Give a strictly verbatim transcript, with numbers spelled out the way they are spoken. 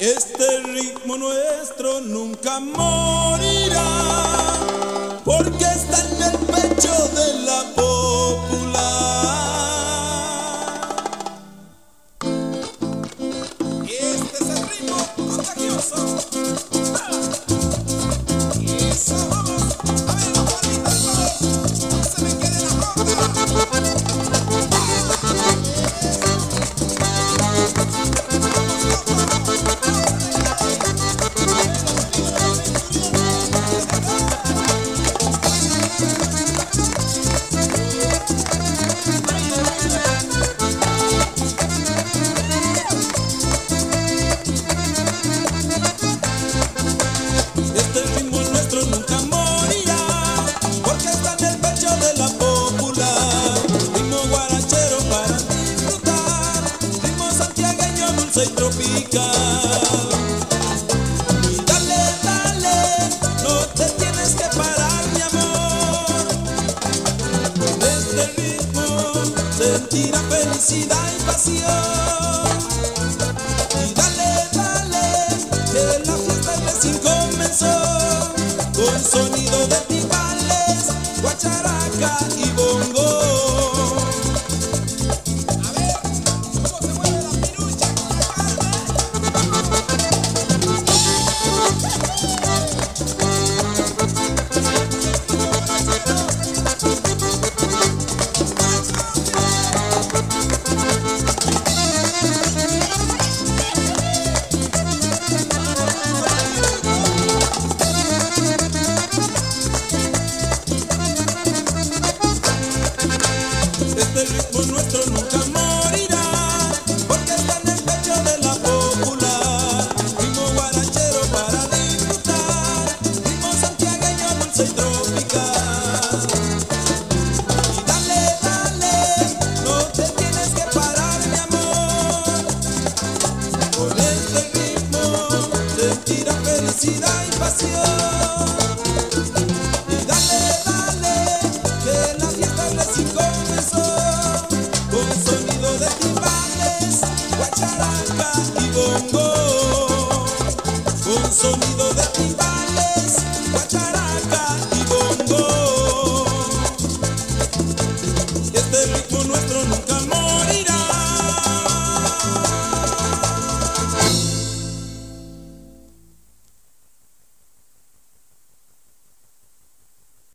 Este ritmo nuestro nunca morirá, porque está en el pecho de la popular. Este es el ritmo contagioso. Y eso, vamos a ver las palitas todos, no se me quede la ropa. Y tropical. Y dale, dale, no te tienes que parar, mi amor. Con este ritmo sentirá felicidad y pasión.